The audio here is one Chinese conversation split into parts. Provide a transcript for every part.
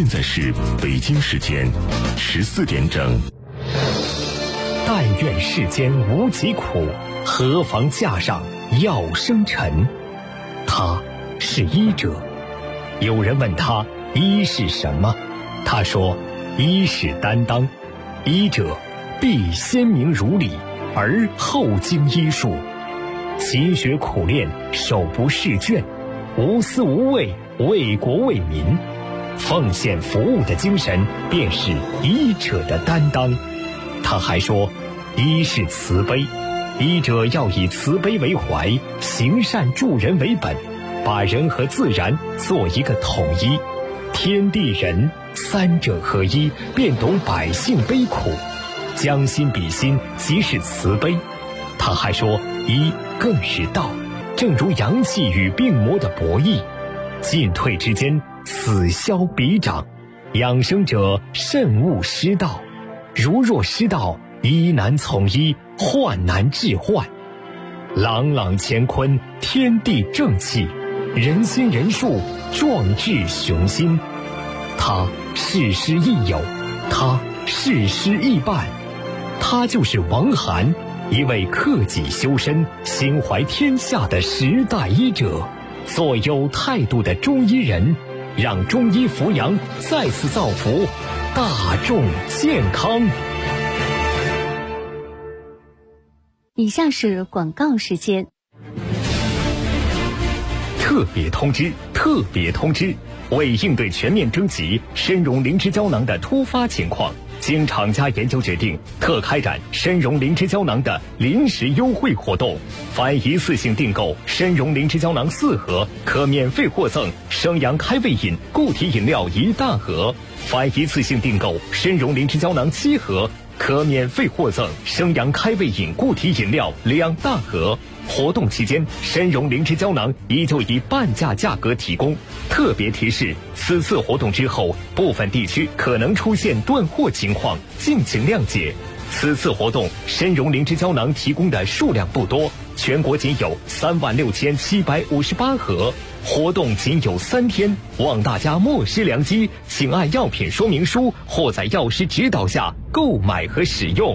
现在是北京时间14点整。 但愿世间无疾苦，何妨架上药生尘。他是医者。有人问他医是什么，他说医是担当。医者必先明如理，而后经医术，勤学苦练，手不释卷，无私无畏，为国为民，奉献服务的精神便是医者的担当。他还说医是慈悲，医者要以慈悲为怀，行善助人为本，把人和自然做一个统一，天地人三者合一，便懂百姓悲苦，将心比心，即是慈悲。他还说医更是道，正如阳气与病魔的博弈，进退之间，此消彼长，养生者慎勿失道，如若失道，医难从医，患难治患。朗朗乾坤，天地正气，人心人术，壮志雄心。他事师亦友，他事师亦伴，他就是王涵，一位克己修身、心怀天下的时代医者，做有态度的中医人，让中医扶阳再次造福大众健康。 以下是广告时间。 特别通知，特别通知！为应对全面征集参茸灵芝胶囊的突发情况，经厂家研究决定，特开展参茸灵芝胶囊的临时优惠活动。凡一次性订购参茸灵芝胶囊4盒，可免费获赠生阳开胃饮固体饮料1大盒；凡一次性订购参茸灵芝胶囊7盒，可免费获赠生阳开胃饮固体饮料2大盒。活动期间，参茸灵芝胶囊依旧以半价价格提供。特别提示：此次活动之后，部分地区可能出现断货情况，敬请谅解。此次活动，参茸灵芝胶囊提供的数量不多，全国仅有36758盒，活动仅有3天，望大家莫失良机，请按药品说明书或在药师指导下购买和使用。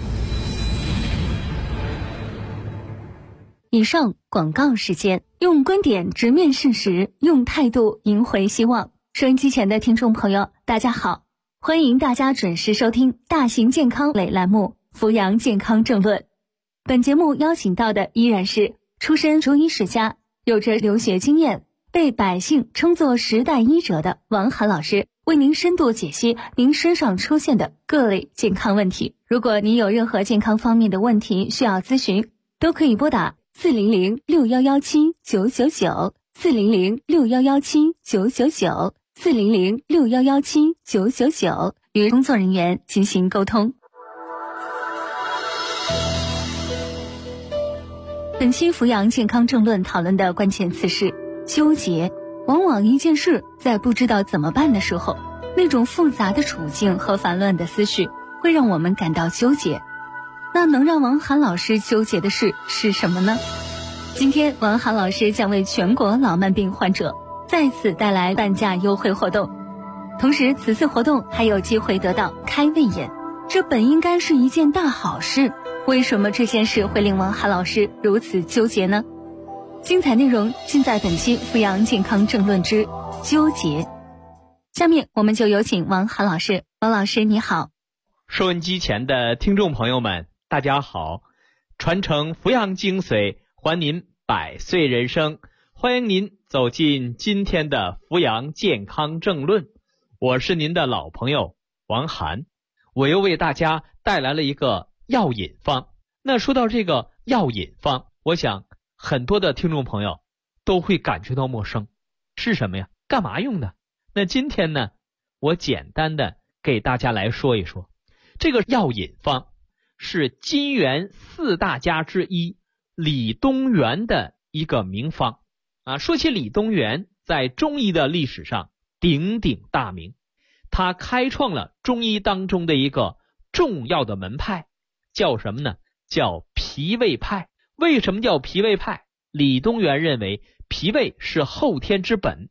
以上广告时间，用观点直面事实，用态度赢回希望。收音机前的听众朋友，大家好，欢迎大家准时收听大型健康类栏目《扶阳健康政论》。本节目邀请到的依然是出身中医世家，有着留学经验，被百姓称作时代医者的王涵老师，为您深度解析您身上出现的各类健康问题。如果您有任何健康方面的问题需要咨询，都可以拨打4006117999400 4006117999400 40061179999与工作人员进行沟通。本期扶阳健康政论讨论的关键词是纠结。往往一件事在不知道怎么办的时候，那种复杂的处境和烦乱的思绪会让我们感到纠结。那能让王涵老师纠结的事是什么呢？今天王涵老师将为全国老慢病患者再次带来半价优惠活动，同时此次活动还有机会得到开胃饮，这本应该是一件大好事，为什么这件事会令王涵老师如此纠结呢？精彩内容尽在本期扶阳健康政论之纠结。下面我们就有请王涵老师。王老师你好。 收音机前的听众朋友们大家好，传承扶阳精髓，还您100岁人生，欢迎您走进今天的扶阳健康政论，我是您的老朋友王涵。我又为大家带来了一个药引方。那说到这个药引方，我想很多的听众朋友都会感觉到陌生，是什么呀？干嘛用的？那今天呢，我简单的给大家来说一说。这个药引方是金元4大家之一李东垣的一个名方啊。说起李东垣，在中医的历史上鼎鼎大名，他开创了中医当中的一个重要的门派，叫什么呢？叫脾胃派。为什么叫脾胃派？李东垣认为脾胃是后天之本，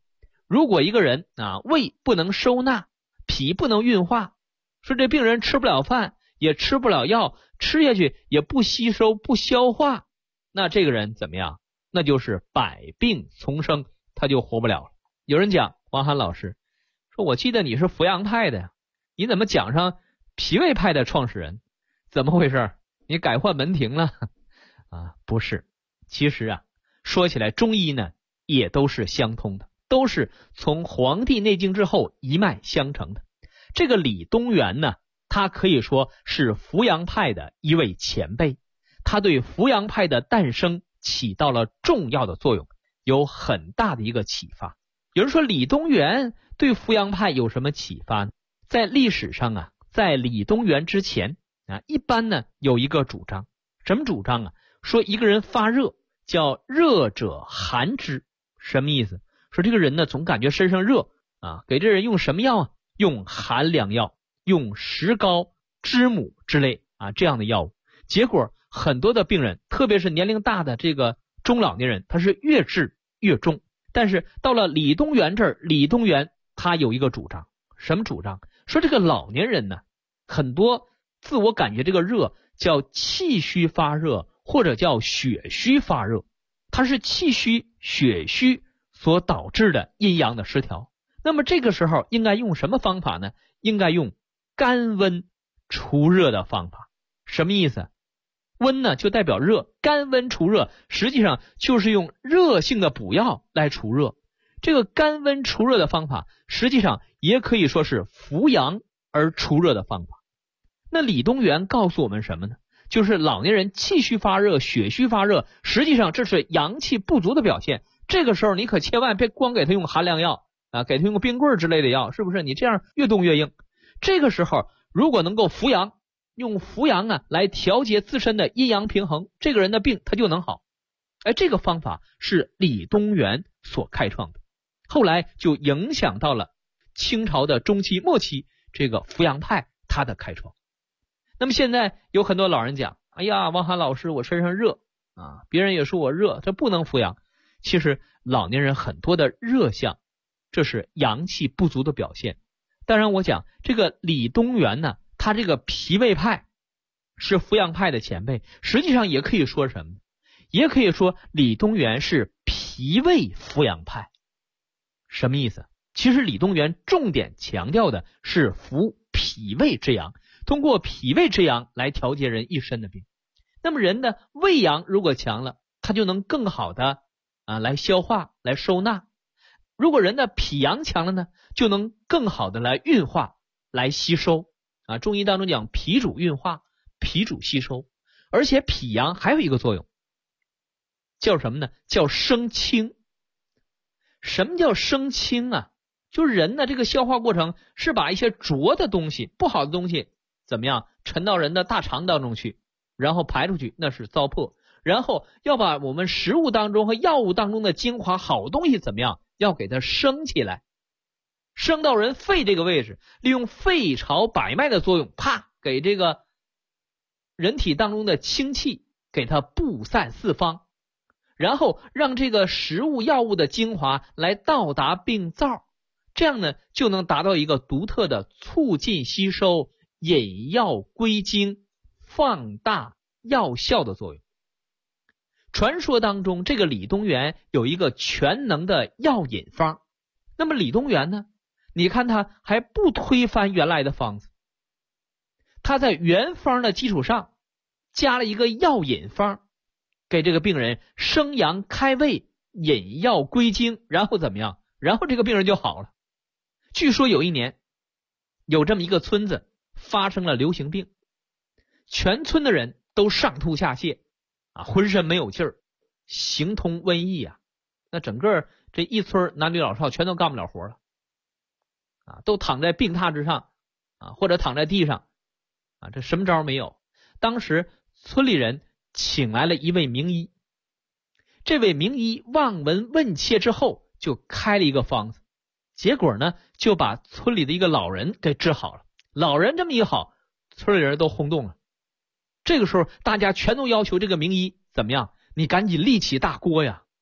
如果一个人胃不能收纳，脾不能运化，说这病人吃不了饭，也吃不了药，吃下去也不吸收不消化，那这个人怎么样？那就是百病丛生，他就活不了了。有人讲，王涵老师说，我记得你是扶阳派的呀，你怎么讲上脾胃派的创始人？怎么回事？你改换门庭了？不是，其实说起来中医呢也都是相通的，都是从《黄帝内经》之后一脉相承的。这个李东垣呢，他可以说是扶阳派的一位前辈，他对扶阳派的诞生起到了重要的作用，有很大的一个启发。有人说李东垣对扶阳派有什么启发呢？在历史上在李东垣之前一般呢有一个主张，什么主张说一个人发热叫热者寒之，什么意思？说这个人呢总感觉身上热给这人用什么药用寒凉药，用石膏、知母之类这样的药物。结果很多的病人，特别是年龄大的这个中老年人，他是越治越重。但是到了李东垣这儿，李东垣他有一个主张，什么主张？说这个老年人呢，很多自我感觉这个热叫气虚发热，或者叫血虚发热，它是气虚血虚所导致的阴阳的失调。那么这个时候应该用什么方法呢？应该用甘温除热的方法。什么意思？温呢就代表热，甘温除热实际上就是用热性的补药来除热。这个甘温除热的方法实际上也可以说是扶阳而除热的方法。那李东垣告诉我们什么呢？就是老年人气虚发热、血虚发热，实际上这是阳气不足的表现。这个时候你可千万别光给他用寒凉药给他用冰棍之类的药，是不是？你这样越冻越硬。这个时候如果能够扶阳，用扶阳来调节自身的阴阳平衡，这个人的病他就能好。这个方法是李东垣所开创的，后来就影响到了清朝的中期末期这个扶阳派他的开创。那么现在有很多老人讲，哎呀，王涵老师我身上热别人也说我热，这不能扶阳。其实老年人很多的热象，这是阳气不足的表现。当然我讲这个李东垣呢，他这个脾胃派是扶阳派的前辈，实际上也可以说什么？也可以说李东垣是脾胃扶阳派。什么意思？其实李东垣重点强调的是扶脾胃之阳，通过脾胃之阳来调节人一身的病。那么人的胃阳如果强了，他就能更好的来消化来收纳。如果人的脾阳强了呢，就能更好的来运化来吸收中医当中讲脾主运化，脾主吸收。而且脾阳还有一个作用叫什么呢？叫生清。什么叫生清就是人的这个消化过程是把一些浊的东西不好的东西怎么样沉到人的大肠当中去，然后排出去，那是糟粕。然后要把我们食物当中和药物当中的精华好东西怎么样，要给它升起来，升到人肺这个位置，利用肺朝百脉的作用，啪，给这个人体当中的清气给它布散四方，然后让这个食物药物的精华来到达病灶，这样呢就能达到一个独特的促进吸收、引药归经、放大药效的作用。传说当中这个李东垣有一个全能的药引方，那么李东垣呢，你看他还不推翻原来的方子，他在原方的基础上加了一个药引方，给这个病人生阳开胃、引药归经，然后怎么样？然后这个病人就好了。据说有一年有这么一个村子发生了流行病，全村的人都上吐下泻浑身没有劲儿，形同瘟疫那整个这一村男女老少全都干不了活了都躺在病榻之上或者躺在地上这什么招没有。当时村里人请来了一位名医，这位名医望闻问切之后就开了一个方子，结果呢就把村里的一个老人给治好了。老人这么一好，村里人都轰动了。这个时候大家全都要求这个名医怎么样，你赶紧立起大锅呀，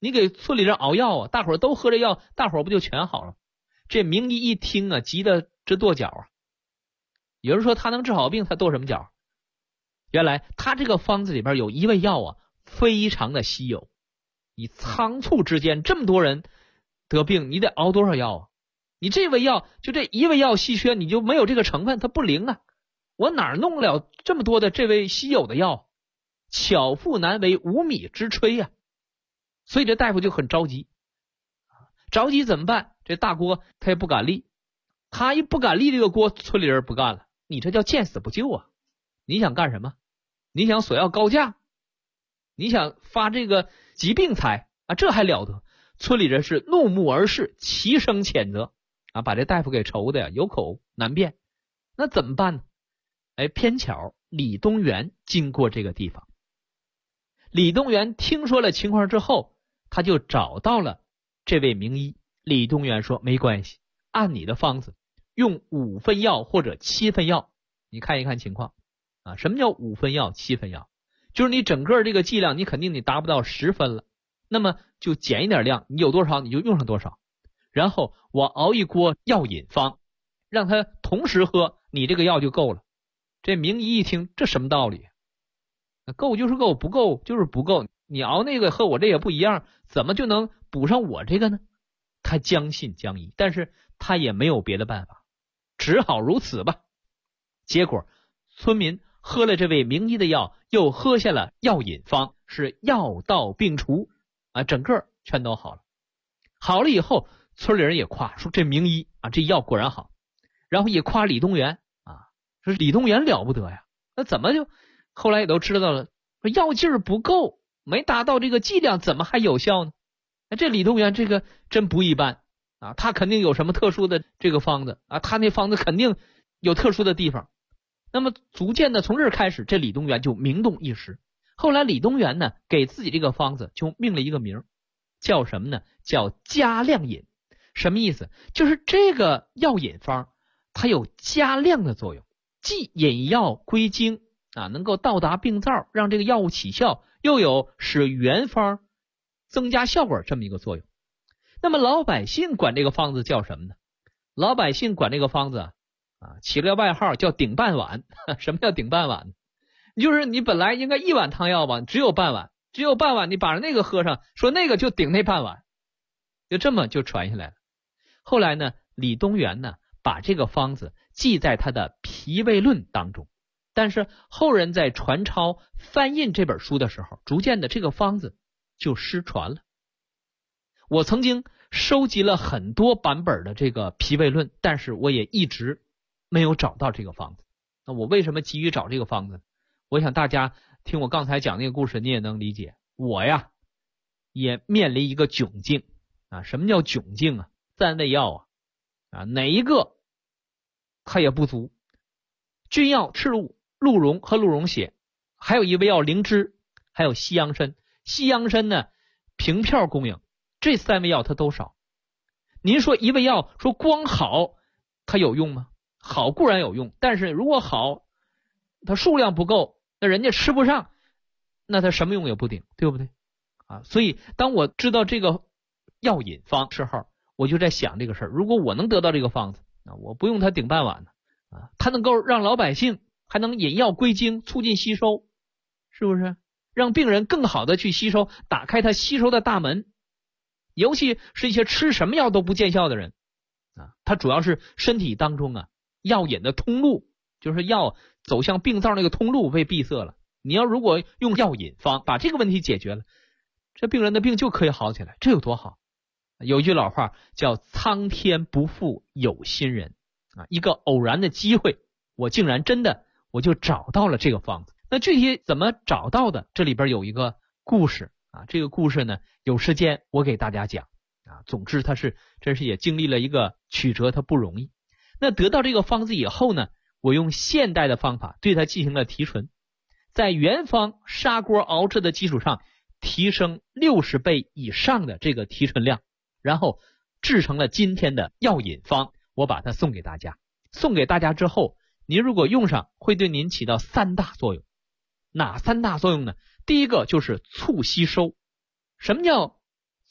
你给村里人熬药啊，大伙儿都喝这药，大伙儿不就全好了？这名医一听啊，急得直跺脚啊。有人说他能治好病，他跺什么脚？原来他这个方子里边有一味药啊，非常的稀有。你仓促之间这么多人得病，你得熬多少药啊？你这味药就这一味药稀缺，你就没有这个成分，它不灵啊。我哪弄了这么多的这味稀有的药？巧妇难为无米之炊呀。所以这大夫就很着急，着急怎么办？这大锅他也不敢立，他一不敢立这个锅，村里人不干了，你这叫见死不救啊！你想干什么？你想索要高价？你想发这个疾病财啊？这还了得！村里人是怒目而视，齐声谴责啊，把这大夫给愁的呀有口难辩。那怎么办呢？偏巧李东垣经过这个地方，李东垣听说了情况之后，他就找到了这位名医。李东垣说没关系，按你的方子用5分药或者7分药，你看一看情况啊。什么叫5分药7分药？就是你整个这个剂量你肯定你达不到10分了，那么就减一点量，你有多少你就用上多少，然后我熬一锅药引方，让他同时喝，你这个药就够了。这名医一听，这什么道理？够就是够，不够就是不够，你熬那个和我这也不一样，怎么就能补上我这个呢？他将信将疑，但是他也没有别的办法，只好如此吧。结果村民喝了这位名医的药，又喝下了药引方，是药到病除啊，整个全都好了。好了以后，村里人也夸说这名医啊，这药果然好，然后也夸李东垣啊，说李东垣了不得呀。那怎么就后来也都知道了，说药劲儿不够，没达到这个剂量，怎么还有效呢？这李东垣这个真不一般啊，他肯定有什么特殊的这个方子啊，他那方子肯定有特殊的地方。那么逐渐的从这儿开始，这李东垣就名动一时。后来李东垣呢，给自己这个方子就命了一个名，叫什么呢？叫加量饮。什么意思？就是这个药引方它有加量的作用，既引药归经啊，能够到达病灶，让这个药物起效，又有使原方增加效果这么一个作用。那么老百姓管这个方子叫什么呢？老百姓管这个方子啊起了个外号叫顶半碗。什么叫顶半碗呢？就是你本来应该1碗汤药吧，只有半碗，你把那个喝上，说那个就顶那半碗，就这么就传下来了。后来呢，李东垣呢把这个方子记在他的脾胃论当中，但是后人在传抄翻印这本书的时候，逐渐的这个方子就失传了。我曾经收集了很多版本的这个脾胃论，但是我也一直没有找到这个方子。那我为什么急于找这个方子呢？我想大家听我刚才讲那个故事，你也能理解。我呀也面临一个窘境啊。什么叫窘境啊？3味药啊哪一个它也不足。君药、赤鹿、鹿茸和鹿茸血，还有一味药灵芝，还有西洋参。西洋参呢凭票供应，这3味药它都少。您说一味药说光好它有用吗？好固然有用，但是如果好它数量不够，那人家吃不上，那它什么用也不顶，对不对啊？所以当我知道这个药引方时候，我就在想这个事儿，如果我能得到这个方子啊，我不用它顶半碗呢啊，它能够让老百姓还能引药归经，促进吸收，是不是？让病人更好的去吸收，打开他吸收的大门。尤其是一些吃什么药都不见效的人啊，他主要是身体当中啊药引的通路，就是药走向病灶那个通路被闭塞了。你要如果用药引方把这个问题解决了，这病人的病就可以好起来，这有多好？有一句老话叫苍天不负有心人啊，一个偶然的机会，我竟然真的我就找到了这个方子。那具体怎么找到的？这里边有一个故事啊，这个故事呢有时间我给大家讲啊。总之它是真是也经历了一个曲折，它不容易。那得到这个方子以后呢，我用现代的方法对它进行了提纯，在原方砂锅熬制的基础上提升60倍以上的这个提纯量，然后制成了今天的药引方，我把它送给大家。送给大家之后，您如果用上，会对您起到3大作用。哪3大作用呢？第一个就是促吸收。什么叫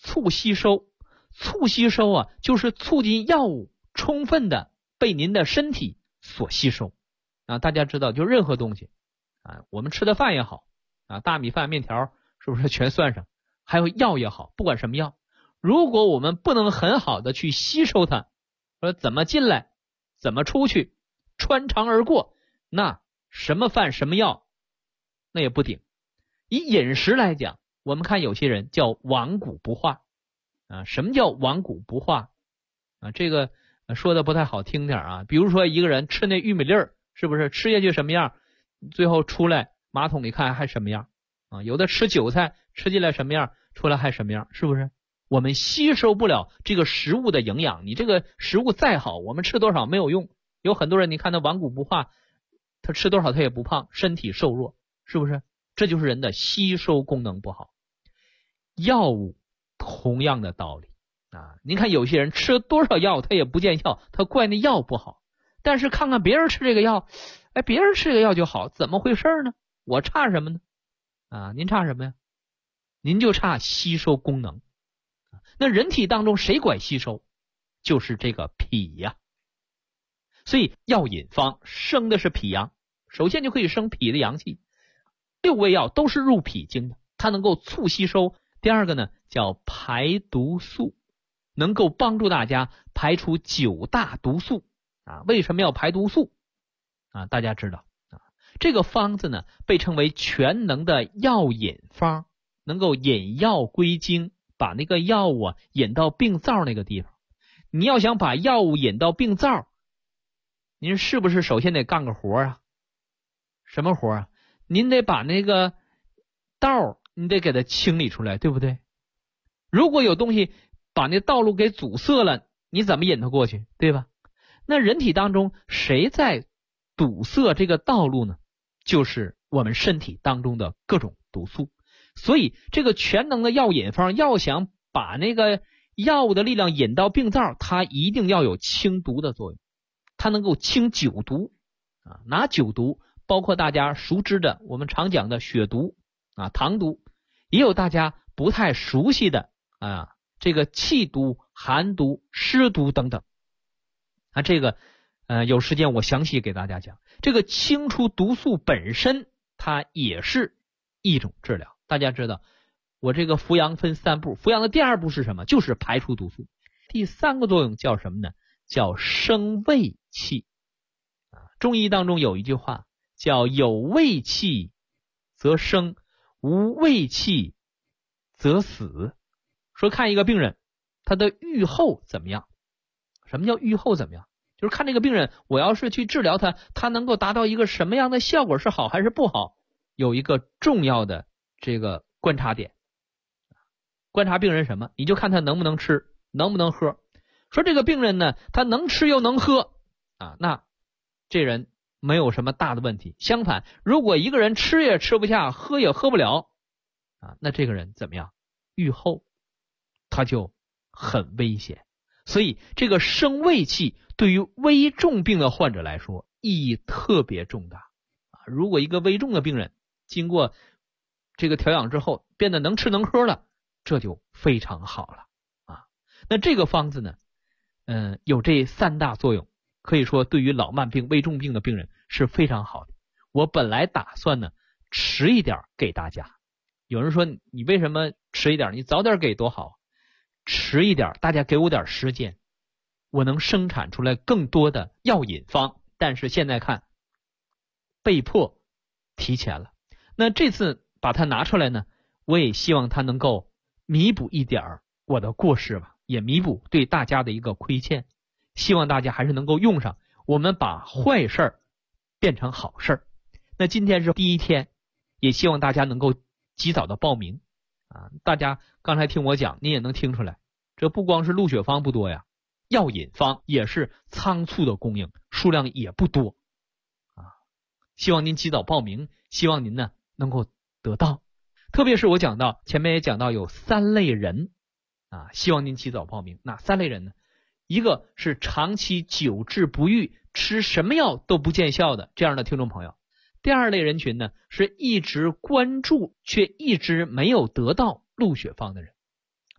促吸收。促吸收啊，就是促进药物充分的被您的身体所吸收啊。大家知道，就任何东西啊，我们吃的饭也好啊，大米饭、面条是不是全算上？还有药也好，不管什么药，如果我们不能很好的去吸收它，说怎么进来，怎么出去，穿肠而过，那什么饭什么药那也不顶。以饮食来讲，我们看有些人叫顽固不化啊。什么叫顽固不化啊？这个说的不太好听点啊。比如说一个人吃那玉米粒儿，是不是吃下去什么样，最后出来马桶里看还什么样啊？有的吃韭菜吃进来什么样，出来还什么样，是不是？我们吸收不了这个食物的营养，你这个食物再好，我们吃多少没有用。有很多人你看他顽固不化，他吃多少他也不胖，身体瘦弱，是不是？这就是人的吸收功能不好。药物同样的道理啊，您看有些人吃多少药他也不见效，他怪那药不好。但是看看别人吃这个药，哎，别人吃这个药就好，怎么回事呢？我差什么呢？啊，您差什么呀？您就差吸收功能。那人体当中谁管吸收？就是这个脾呀。所以药引方生的是脾阳，首先就可以生脾的阳气。6味药都是入脾经的，它能够促吸收。第二个呢，叫排毒素，能够帮助大家排出9大毒素啊。为什么要排毒素啊？大家知道啊，这个方子呢被称为全能的药引方，能够引药归经，把那个药物啊引到病灶那个地方。你要想把药物引到病灶，您是不是首先得干个活啊？什么活啊？您得把那个道你得给它清理出来，对不对？如果有东西把那道路给阻塞了，你怎么引它过去，对吧？那人体当中谁在堵塞这个道路呢？就是我们身体当中的各种毒素。所以这个全能的药引方要想把那个药物的力量引到病灶，它一定要有清毒的作用，它能够清9毒啊。哪9毒？包括大家熟知的我们常讲的血毒啊、糖毒，也有大家不太熟悉的啊这个气毒、寒毒、湿毒等等啊。这个有时间我详细给大家讲。这个清除毒素本身它也是一种治疗。大家知道我这个扶阳分3步，扶阳的第2步是什么？就是排除毒素。第3个作用叫什么呢？叫生胃气啊。中医当中有一句话叫有胃气则生，无胃气则死。说看一个病人他的预后怎么样。什么叫预后怎么样？就是看这个病人我要是去治疗他，他能够达到一个什么样的效果，是好还是不好，有一个重要的这个观察点。观察病人什么？你就看他能不能吃，能不能喝。说这个病人呢，他能吃又能喝啊，那这人没有什么大的问题。相反，如果一个人吃也吃不下，喝也喝不了啊，那这个人怎么样？预后他就很危险。所以这个生胃气对于危重病的患者来说意义特别重大啊。如果一个危重的病人经过这个调养之后变得能吃能喝了，这就非常好了啊。那这个方子呢有这3大作用，可以说对于老慢病、危重病的病人是非常好的。我本来打算呢迟一点给大家，有人说你为什么迟一点？你早点给多好。迟一点，大家给我点时间，我能生产出来更多的药引方。但是现在看被迫提前了。那这次把它拿出来呢，我也希望它能够弥补一点我的过失吧，也弥补对大家的一个亏欠。希望大家还是能够用上，我们把坏事变成好事。那今天是第1天，也希望大家能够及早的报名啊。大家刚才听我讲，你也能听出来，这不光是鹿血方不多呀，药引方也是仓促的供应，数量也不多啊。希望您及早报名，希望您呢能够得到。特别是我讲到前面也讲到有3类人啊，希望您及早报名。哪3类人呢？一个是长期久治不愈，吃什么药都不见效的这样的听众朋友。第2类人群呢，是一直关注却一直没有得到鹿血方的人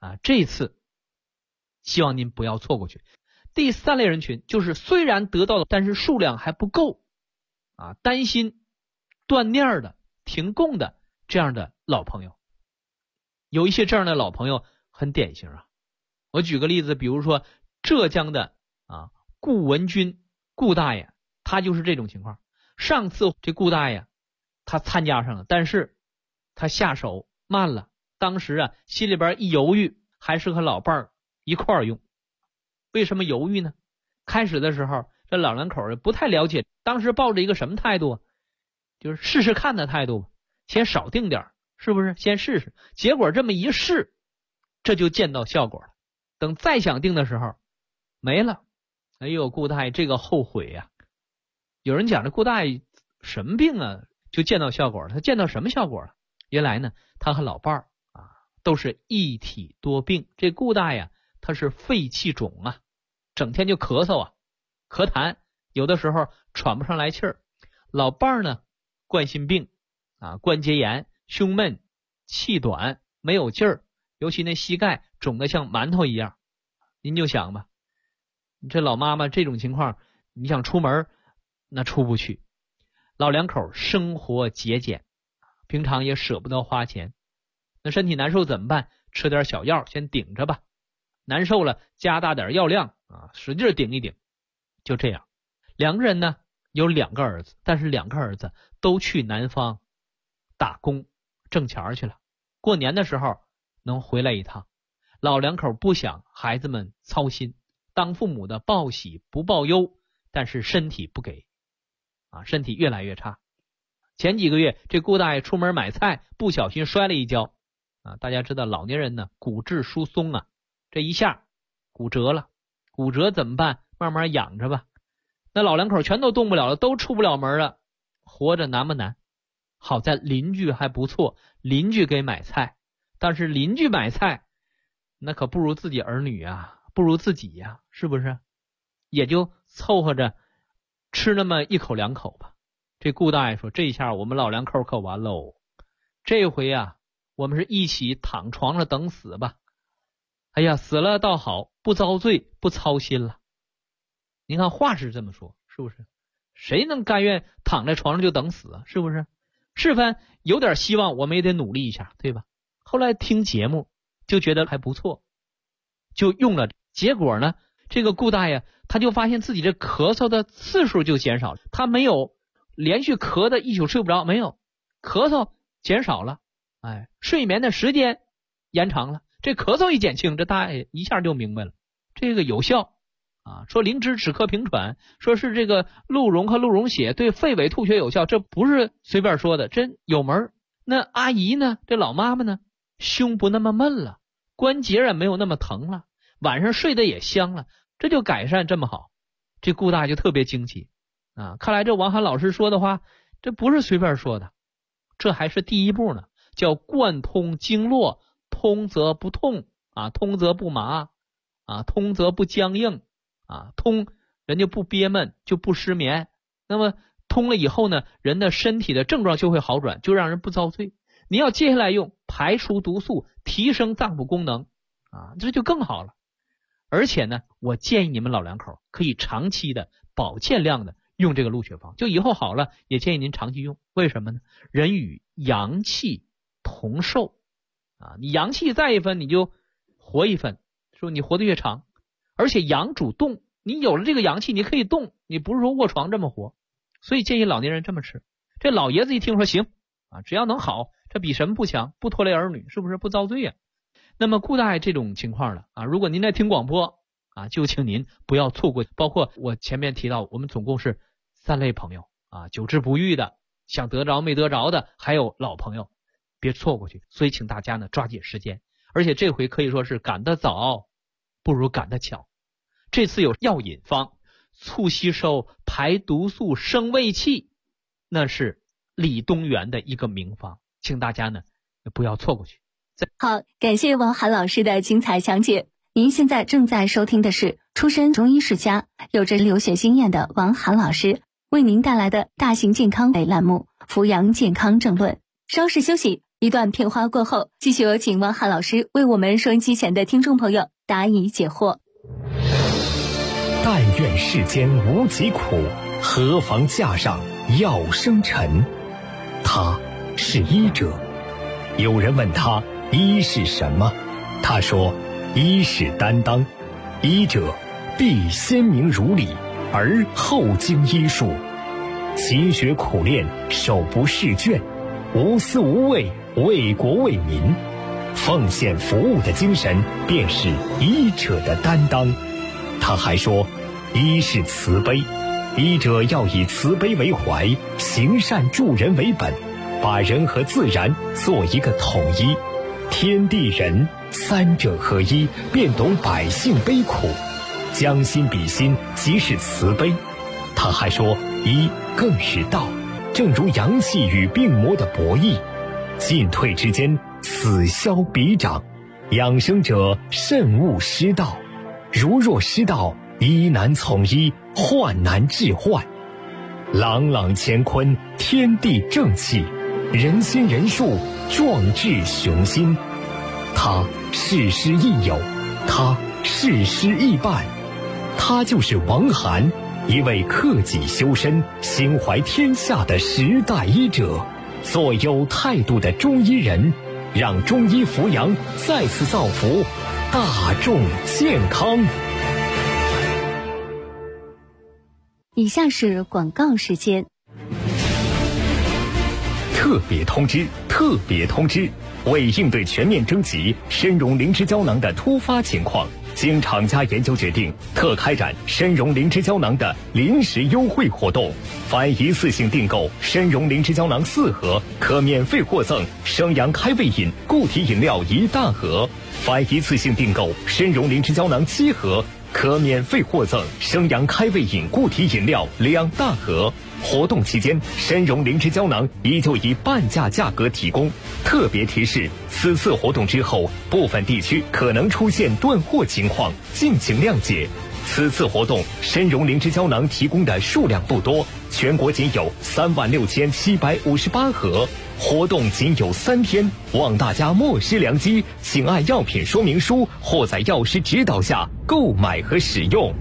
这一次希望您不要错过去。第3类人群就是虽然得到了，但是数量还不够担心断念的、停供的这样的老朋友。有一些这样的老朋友很典型我举个例子，比如说浙江的顾文军顾大爷，他就是这种情况。上次这顾大爷他参加上了，但是他下手慢了，当时心里边一犹豫，还是和老伴儿一块儿用。为什么犹豫呢？开始的时候这老两口不太了解，当时抱着一个什么态度就是试试看的态度，先少定点，是不是？先试试。结果这么一试，这就见到效果了。等再想定的时候没了。哎呦，顾大爷这个后悔有人讲这顾大爷什么病就见到效果了。他见到什么效果了？原来呢，他和老伴儿都是一体多病。这顾大爷他是肺气肿整天就咳嗽咳痰，有的时候喘不上来气儿。老伴儿呢，冠心病关节炎，胸闷，气短，没有劲儿，尤其那膝盖肿得像馒头一样。您就想吧，这老妈妈这种情况，你想出门那出不去。老两口生活节俭，平常也舍不得花钱，那身体难受怎么办？吃点小药先顶着吧，难受了加大点药量使劲顶一顶。就这样，两个人呢有2个儿子，但是2个儿子都去南方打工挣钱去了，过年的时候能回来一趟。老两口不想孩子们操心，当父母的报喜不报忧，但是身体不给身体越来越差。前几个月这顾大爷出门买菜，不小心摔了一跤大家知道老年人呢骨质疏松这一下骨折了。骨折怎么办？慢慢养着吧。那老两口全都动不了了，都出不了门了，活着难不难？好在邻居还不错，邻居给买菜，但是邻居买菜那可不如自己儿女不如自己是不是？也就凑合着吃那么1口2口吧。这顾大爷说，这下我们老两口可完喽，这回我们是一起躺床上等死吧。哎呀，死了倒好，不遭罪，不操心了。您看话是这么说，是不是？谁能甘愿躺在床上就等死是不是？是番有点希望，我们也得努力一下，对吧？后来听节目就觉得还不错，就用了。结果呢，这个顾大爷他就发现自己这咳嗽的次数就减少了，他没有连续咳的一宿睡不着，没有，咳嗽减少了，睡眠的时间延长了。这咳嗽一减轻，这大爷一下就明白了，这个有效说灵芝止咳平喘，说是这个鹿茸和鹿茸血对肺痿吐血有效，这不是随便说的，真有门。那阿姨呢，这老妈妈呢，胸不那么闷了，关节也没有那么疼了，晚上睡得也香了，这就改善这么好。这顾大就特别惊奇看来这王涵老师说的话，这不是随便说的，这还是第一步呢，叫贯通经络，通则不痛通则不麻通则不僵硬通人就不憋闷，就不失眠。那么通了以后呢，人的身体的症状就会好转，就让人不遭罪。你要接下来用排除毒素，提升脏腑功能这就更好了。而且呢，我建议你们老两口可以长期的保健量的用这个鹿血方，就以后好了也建议您长期用。为什么呢？人与阳气同寿你阳气再一分，你就活一分，说你活得越长。而且阳主动，你有了这个阳气，你可以动，你不是说卧床这么活。所以建议老年人这么吃。这老爷子一听说行只要能好，这比什么不强？不拖累儿女，是不是？不遭罪那么顾大爷这种情况的如果您在听广播就请您不要错过。包括我前面提到，我们总共是3类朋友久治不愈的，想得着没得着的，还有老朋友，别错过去。所以请大家呢抓紧时间，而且这回可以说是赶得早不如赶得巧。这次有药引方，促吸收排毒素生胃气，那是李东垣的一个名方，请大家呢不要错过去。 好，感谢王涵老师的精彩讲解。您现在正在收听的是出身中医世家，有着留学经验的王涵老师为您带来的大型健康类栏目《扶阳健康政论》。稍事休息， 一段片花过后，继续有请汪涵老师为我们收音机前的听众朋友答疑解惑。 但愿世间无疾苦，何妨架上药生尘。他是医者。有人问他医是什么，他说医是担当，医者必先明如理，而后经医术，勤学苦练，手不释卷，无私无畏，为国为民，奉献服务的精神便是医者的担当。他还说医是慈悲，医者要以慈悲为怀，行善助人为本，把人和自然做一个统一，天地人三者合一，便懂百姓悲苦，将心比心，即是慈悲。他还说医更是道，正如阳气与病魔的博弈，进退之间，此消彼长，养生者慎勿失道，如若失道，医难从医，患难治患。朗朗乾坤，天地正气，人心人术，壮志雄心。他事师亦友，他事师亦伴，他就是王涵，一位克己修身、心怀天下的时代医者，做有态度的中医人，让中医扶阳再次造福大众健康。 以下是广告时间。 特别通知，特别通知！为应对全面征集参茸灵芝胶囊的突发情况，经厂家研究决定，特开展参茸灵芝胶囊的临时优惠活动。凡一次性订购参茸灵芝胶囊4盒，可免费获赠生阳开胃饮固体饮料1大盒；凡一次性订购参茸灵芝胶囊7盒，可免费获赠生阳开胃饮固体饮料2大盒。活动期间，参茸灵芝胶囊依旧以半价价格提供。特别提示：此次活动之后，部分地区可能出现断货情况，敬请谅解。此次活动，参茸灵芝胶囊提供的数量不多，全国仅有36758盒。活动仅有3天，望大家莫失良机，请按药品说明书或在药师指导下购买和使用。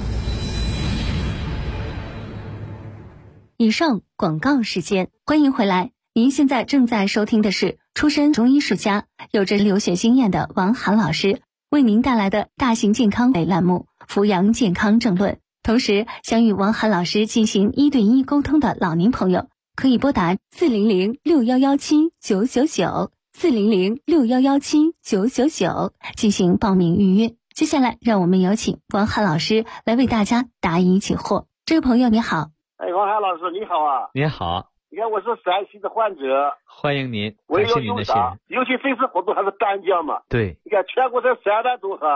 以上广告时间，欢迎回来。您现在正在收听的是出身中医世家、有着留学经验的王涵老师为您带来的大型健康类栏目《扶阳健康政论》。同时，想与王涵老师进行1对1沟通的老年朋友，可以拨打400611799 400611799进行报名预约。接下来，让我们有请王涵老师来为大家答疑解惑。这位朋友你好。 王涵老师你好啊。 您好。 你看我是陕西的患者， 欢迎您， 感谢您的信任。 尤其这次活动还是单价嘛。 对， 你看全国才3万多盒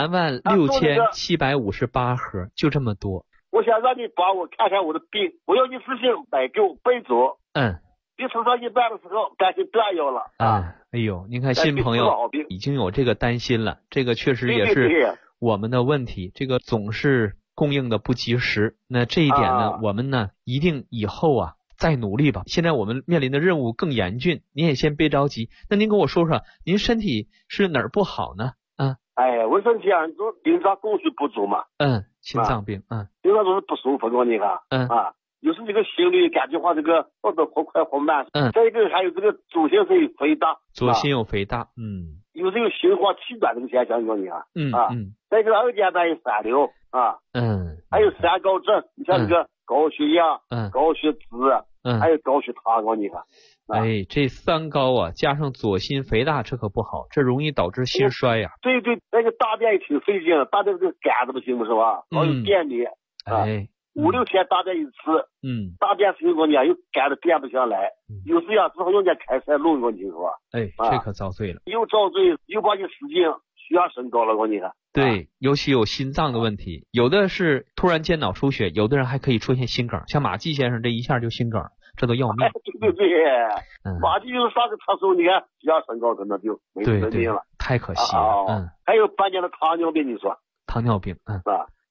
，36758盒，就这么多。 我想让你帮我看看我的病，我要一次性买给我备足。别吃上一半的时候担心断药了啊。 哎呦，您看新朋友已经有这个担心了，这个确实也是我们的问题，这个总是供应的不及时。那这一点呢，我们呢一定以后再努力吧。现在我们面临的任务更严峻，您也先别着急。那您跟我说说，您身体是哪儿不好呢？ 我身体就心脏供血不足嘛。 心脏病。 心脏都是不舒服的，你看。有时这个心率感觉话这个或者活快或慢。再一个还有这个左心室有肥大。 左心有肥大。 有这个心慌气短这个现象，你看。再一个二阶段有3流还有3高症，你像这个高血压、高血脂，还有高血糖，你看。 这3高加上左心肥大，这可不好，这容易导致心衰呀。 对，那个大便也挺费劲，大便这个干的不行是吧？老有便秘。5、6天大便一次。大便时候又干的便不下来，有时只好用点开塞露，我听说。 这可遭罪了。 又遭罪，又把你使劲，血压升高了，你看。 对，尤其有心脏的问题，有的是突然间脑出血，有的人还可以出现心梗，像马季先生这一下就心梗，这都要命。 对，马季就是上个厕所，你看血压升高，可能就没命了， 太可惜了。 还有半年的糖尿病，你说？ 糖尿病。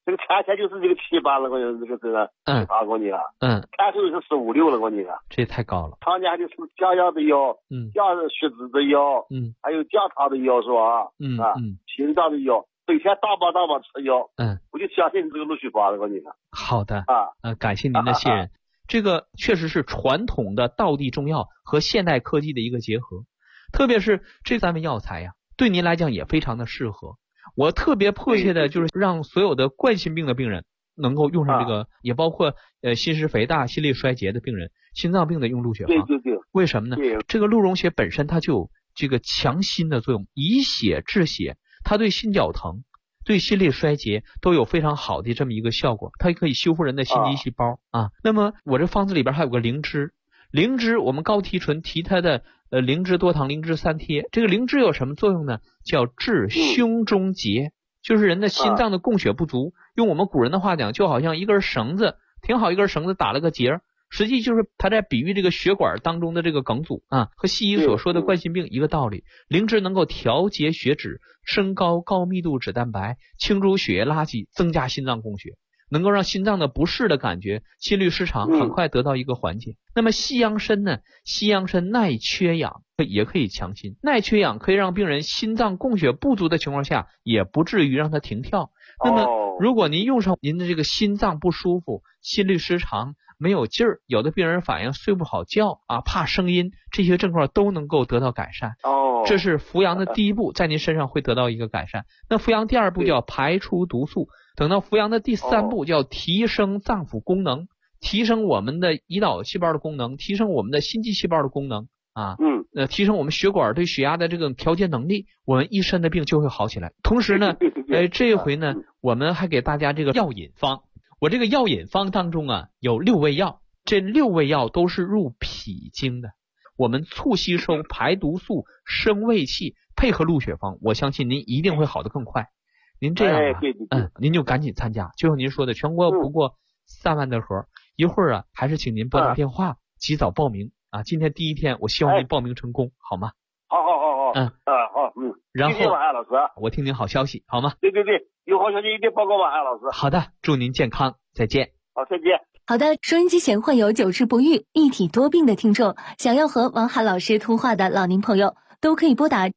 这个产前就是这个7、8了，我讲这个7、8，我讲产后是15、16了，我讲这也太高了。 常年还得吃降压的药，降血脂的药，还有降糖的药是吧？心脏的药，每天大包吃药，我就相信你这个陆续发了，我讲。 好的感谢您的信任。这个确实是传统的道地中药和现代科技的一个结合，特别是这3味药材呀，对您来讲也非常的适合。我特别迫切的就是让所有的冠心病的病人能够用上这个，也包括心室肥大、心力衰竭的病人、心脏病的用鹿血芳。 对， 为什么呢？这个鹿茸血本身它就有这个强心的作用，以血治血，它对心绞疼、对心力衰竭都有非常好的这么一个效果，它可以修复人的心肌细胞那么我这方子里边还有个灵芝，我们高提纯提它的灵芝多糖灵芝3贴。这个灵芝有什么作用呢？叫治胸中结，就是人的心脏的供血不足，用我们古人的话讲，就好像一根绳子，挺好一根绳子打了个结，实际就是他在比喻这个血管当中的这个梗阻和西医所说的冠心病一个道理。灵芝能够调节血脂，升高高密度脂蛋白，清除血液垃圾，增加心脏供血，能够让心脏的不适的感觉、心律失常很快得到一个缓解。那么西洋参呢？西洋参耐缺氧，也可以强心。耐缺氧可以让病人心脏供血不足的情况下，也不至于让它停跳。那么如果您用上您的这个心脏不舒服、心律失常、没有劲儿，有的病人反映睡不好觉怕声音，这些症状都能够得到改善。这是服阳的第一步，在您身上会得到一个改善。那服阳第2步叫排出毒素，等到服阳的第3步叫提升脏腑功能，提升我们的胰岛细胞的功能，提升我们的心肌细胞的功能提升我们血管对血压的这个调节能力，我们一身的病就会好起来。同时呢这一回呢我们还给大家这个药引方。我这个药引方当中有6味药，这6味药都是入脾经的，我们促吸收、排毒素、升胃气，配合鹿血芳，我相信您一定会好得更快。您这样您就赶紧参加，就像您说的，全国不过3万的盒，一会儿还是请您拨打电话及早报名今天第1天，我希望您报名成功，好吗？ 好。然后谢谢王安老师， 我听您好消息，好吗？ 对，有好消息一定报告王安老师。 好的，祝您健康，再见。 好，再见。 好的，收音机前患有久治不愈、一体多病的听众，想要和王涵老师通话的老年朋友，都可以拨打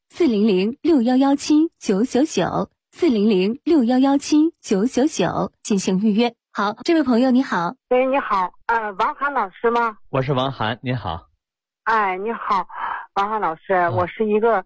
400-6117-999 400-6117-999进行预约。好，这位朋友你好。 喂，你好，王涵老师吗？ 我是王涵，您好。 你好，王涵老师，我是一个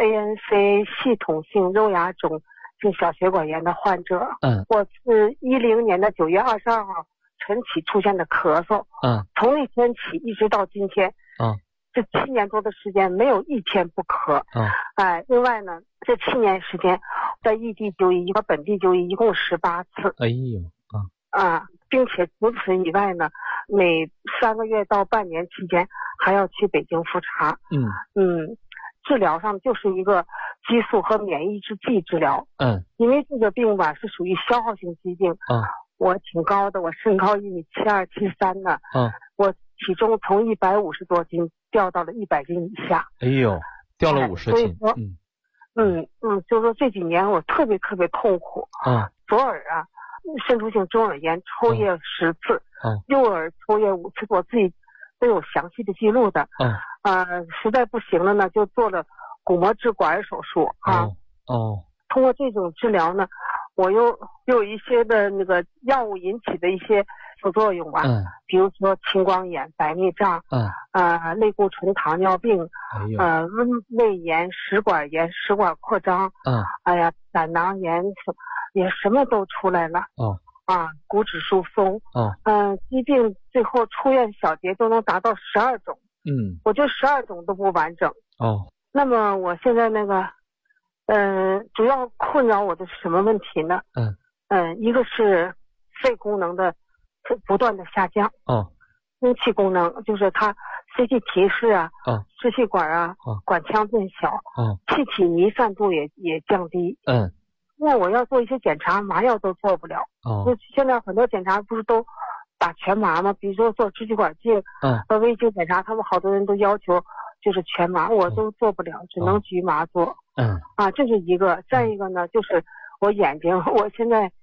ANC 系统性肉芽肿性小血管炎的患者。我是2010年的9月22号晨起出现的咳嗽。从那天起一直到今天。这7年多的时间没有一天不咳。另外呢，这7年时间在异地就医和本地就医一共18次。并且除此以外呢，每3个月到半年期间还要去北京复查。治疗上就是一个激素和免疫制剂治疗。因为这个病吧是属于消耗性疾病。我挺高的，我身高1.72米73的。我体重从150多斤掉到了100斤以下。 掉了50斤。 就是说这几年我特别痛苦。左耳渗出性中耳炎抽液10次，右耳抽液5次，我自己都有详细的记录的。实在不行了呢，就做了鼓膜置管手术。通过这种治疗呢，我又有一些的那个药物引起的一些副作用吧。比如说青光眼、白内障，类固醇糖尿病，胃炎、食管炎、食管扩张，胆囊炎也什么都出来了。骨质疏松，疾病最后出院小结都能达到12种。我这12种都不完整。那么我现在那个主要困扰我的是什么问题呢？一个是肺功能的不断的下降。空气功能就是它 CT 提示支气管管腔变小，气体弥散度也降低。那我要做一些检查，麻药都做不了。就现在很多检查不是都打全麻吗？比如说做支气管镜和微镜检查，他们好多人都要求就是全麻，我都做不了，只能局麻做。这是一个。再一个呢，就是我眼睛，我现在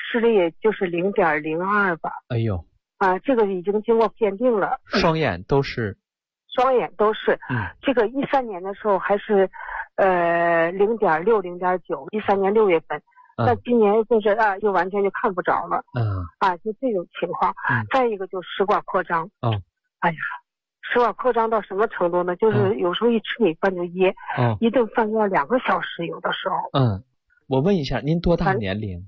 视力也就是0.02吧。 哎呦， 这个已经经过鉴定了。 双眼都是。 双眼都是。这个13年的时候还是0.6、0.9，13年6月份。那今年就是就完全就看不着了。就这种情况。再一个就食管扩张。哎呀，食管扩张到什么程度呢？就是有时候一吃米饭就噎。一顿饭要2个小时，有的时候。 我问一下，您多大年龄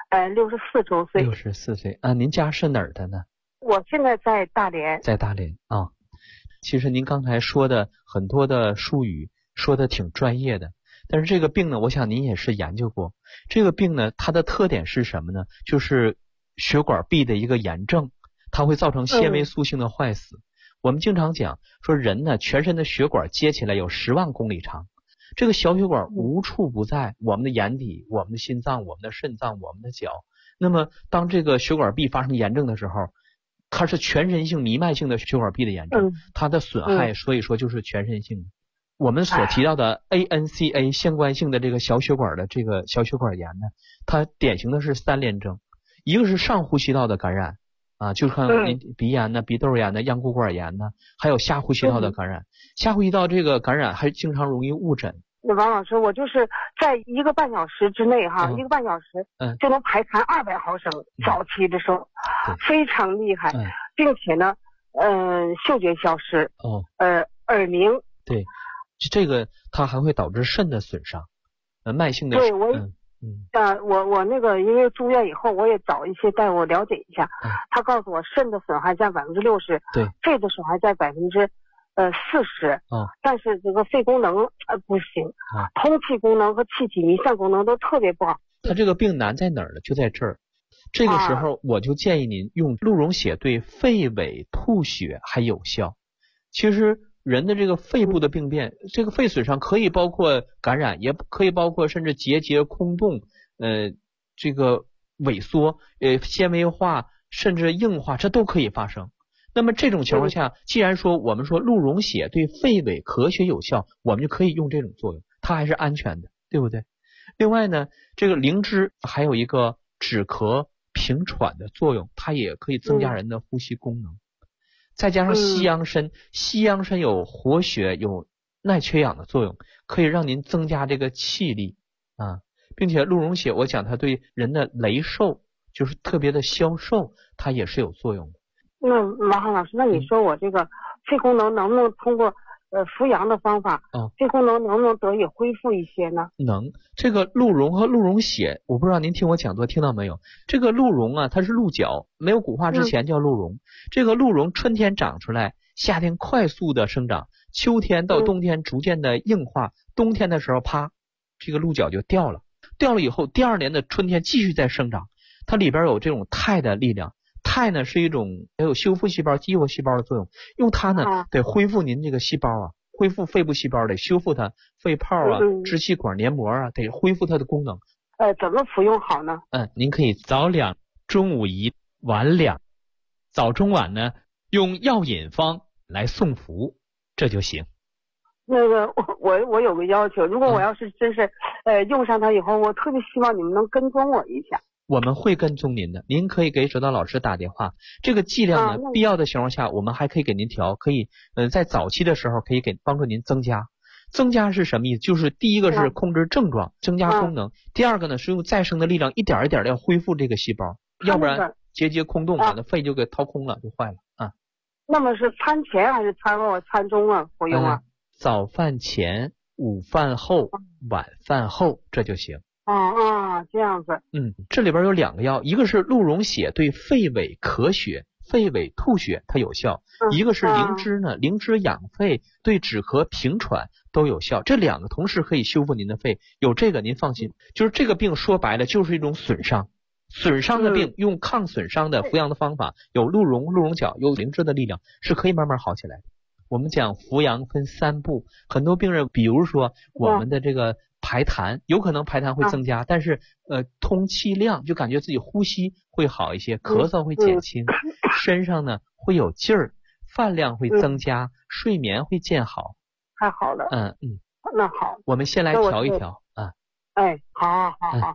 ？64周岁。 64岁啊，您家是哪儿的呢？ 我现在在大连。 在大连啊。其实您刚才说的很多的术语说的挺专业的，但是这个病呢，我想您也是研究过。这个病呢，它的特点是什么呢？就是血管壁的一个炎症，它会造成纤维素性的坏死。我们经常讲说人呢，全身的血管接起来有10万公里长，这个小血管无处不在，我们的眼底、我们的心脏、我们的肾脏、我们的脚。那么当这个血管壁发生炎症的时候，它是全身性弥漫性的血管壁的炎症，它的损害所以说就是全身性的。我们所提到的 ANCA 相关性的这个小血管的这个小血管炎呢，它典型的是3联征，一个是上呼吸道的感染就看鼻炎呢、鼻窦炎呢、样骨管炎呢，还有下呼吸道的感染。下呼吸道这个感染还经常容易误诊。 王老师，我就是在1个半小时之内1个半小时就能排痰200毫升，早期的时候非常厉害，并且呢嗅觉消失，耳鸣。 对，这个它还会导致肾的损伤，慢性的。 对，我那个因为住院以后，我也找一些大夫了解一下，他告诉我肾的损害占60%， 对， 肺的损害占40%，但是这个肺功能不行，通气功能和气体弥散功能都特别不好。 他这个病难在哪儿呢？就在这儿。这个时候我就建议您用鹿茸血对肺痿吐血还有效。其实人的这个肺部的病变，这个肺损伤可以包括感染，也可以包括甚至结节空洞，这个萎缩，纤维化甚至硬化，这都可以发生。那么这种情况下，既然说我们说鹿茸血对肺痿咳血有效，我们就可以用这种作用，它还是安全的，对不对？另外呢，这个灵芝还有一个止咳平喘的作用，它也可以增加人的呼吸功能。再加上西洋参，西洋参有活血有耐缺氧的作用，可以让您增加这个气力并且鹿茸血我讲它对人的雷瘦，就是特别的消瘦，它也是有作用的。 那王浩老师，那你说我这个肺功能能不能通过扶阳的方法，肺功能能不能得以恢复一些呢？能。 这个鹿茸和鹿茸血，我不知道您听我讲座听到没有？这个鹿茸它是鹿角，没有骨化之前叫鹿茸。这个鹿茸春天长出来，夏天快速的生长，秋天到冬天逐渐的硬化，冬天的时候啪，这个鹿角就掉了。掉了以后，第2年的春天继续再生长，它里边有这种肽的力量。肽呢是一种也有修复细胞、激活细胞的作用，用它呢得恢复您这个细胞恢复肺部细胞，得修复它肺泡支气管黏膜得恢复它的功能。 怎么服用好呢？ 您可以早2，中午1，晚2，早中晚呢用药引方来送服，这就行。 那个我有个要求，如果我要是真是用上它以后，我特别希望你们能跟踪我一下。 我们会跟踪您的，您可以给指导老师打电话。这个剂量呢，必要的情况下，我们还可以给您调，可以在早期的时候可以帮助您增加。增加是什么意思？就是第一个是控制症状，增加功能；第二个呢是用再生的力量一点一点的要恢复这个细胞，要不然结节空洞把那肺就给掏空了，就坏了那么是餐前还是餐后、餐中服用早饭前、午饭后、晚饭后，这就行。 这样子。 这里边有2个药，一个是鹿茸血对肺痿咳血、肺痿吐血它有效，一个是灵芝呢，灵芝养肺对止咳平喘都有效。这2个同时可以修复您的肺，有这个您放心。就是这个病说白了就是一种损伤，损伤的病用抗损伤的扶阳的方法，有鹿茸角，有灵芝的力量，是可以慢慢好起来的。我们讲扶阳分3步，很多病人比如说我们的这个排痰，有可能排痰会增加，但是通气量就感觉自己呼吸会好一些，咳嗽会减轻，身上呢会有劲儿，饭量会增加，睡眠会渐好。 太好了。那好， 我们先来调一调好。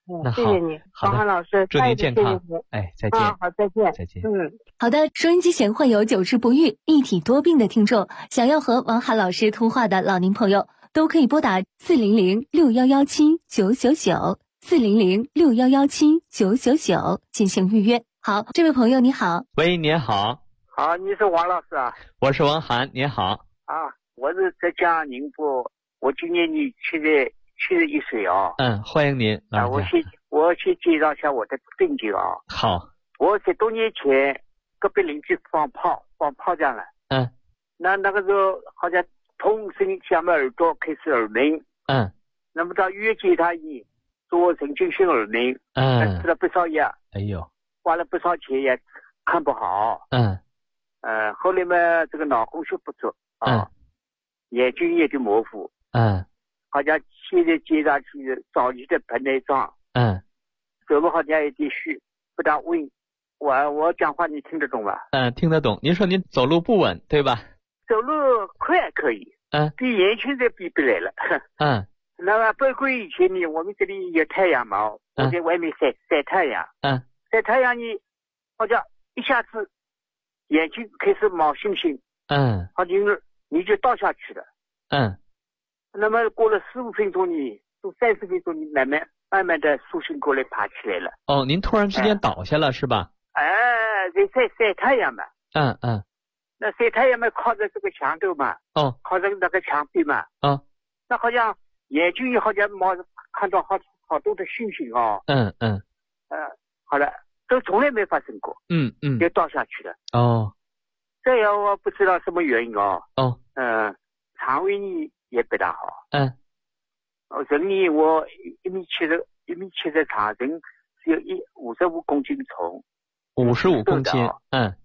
谢谢你，王涵老师， 祝您健康。再见。 好，再见。 再见。 好的，收音机前患有久治不愈、一体多病的听众，想要和王涵老师通话的老年朋友，都可以拨打400-6117-999，400-6117-999进行预约。好，这位朋友你好。 喂，您好。 好，你是王老师啊？ 我是王涵，您好。 我是浙江宁波，我今年71岁啊。 欢迎您。 我先介绍一下我的病情啊。 好。 我10多年前隔壁邻居放炮仗了。那个时候好像痛声响耳朵开始耳鸣。那么到医院检查以做神经性耳鸣。吃了不少药。花了不少钱也看不好。后来嘛，这个脑供血不足眼睛也就模糊。好像现在检查去早期的白内障。走路好像有点虚，不大稳。我讲话你听得懂吧？ 听得懂。您说您走路不稳对吧？ 走路快可以。比年轻人比不来了。那么包括以前呢，我们这里有太阳嘛，我在外面晒太阳。晒太阳呢，好像一下子眼睛开始冒星星。好像你就倒下去了。那么过了15分钟呢，到30分钟你慢慢的苏醒过来，爬起来了。 您突然之间倒下了是吧？ 在晒太阳嘛。那晒太阳嘛，靠着这个墙头嘛。靠着那个墙壁嘛。那好像眼睛好像看到好多的星星哦。好了，都从来没发生过。就倒下去了。这样我不知道什么原因哦。肠胃呢也不大好。人呢，我1米70长，人只有55公斤重。 55公斤。 人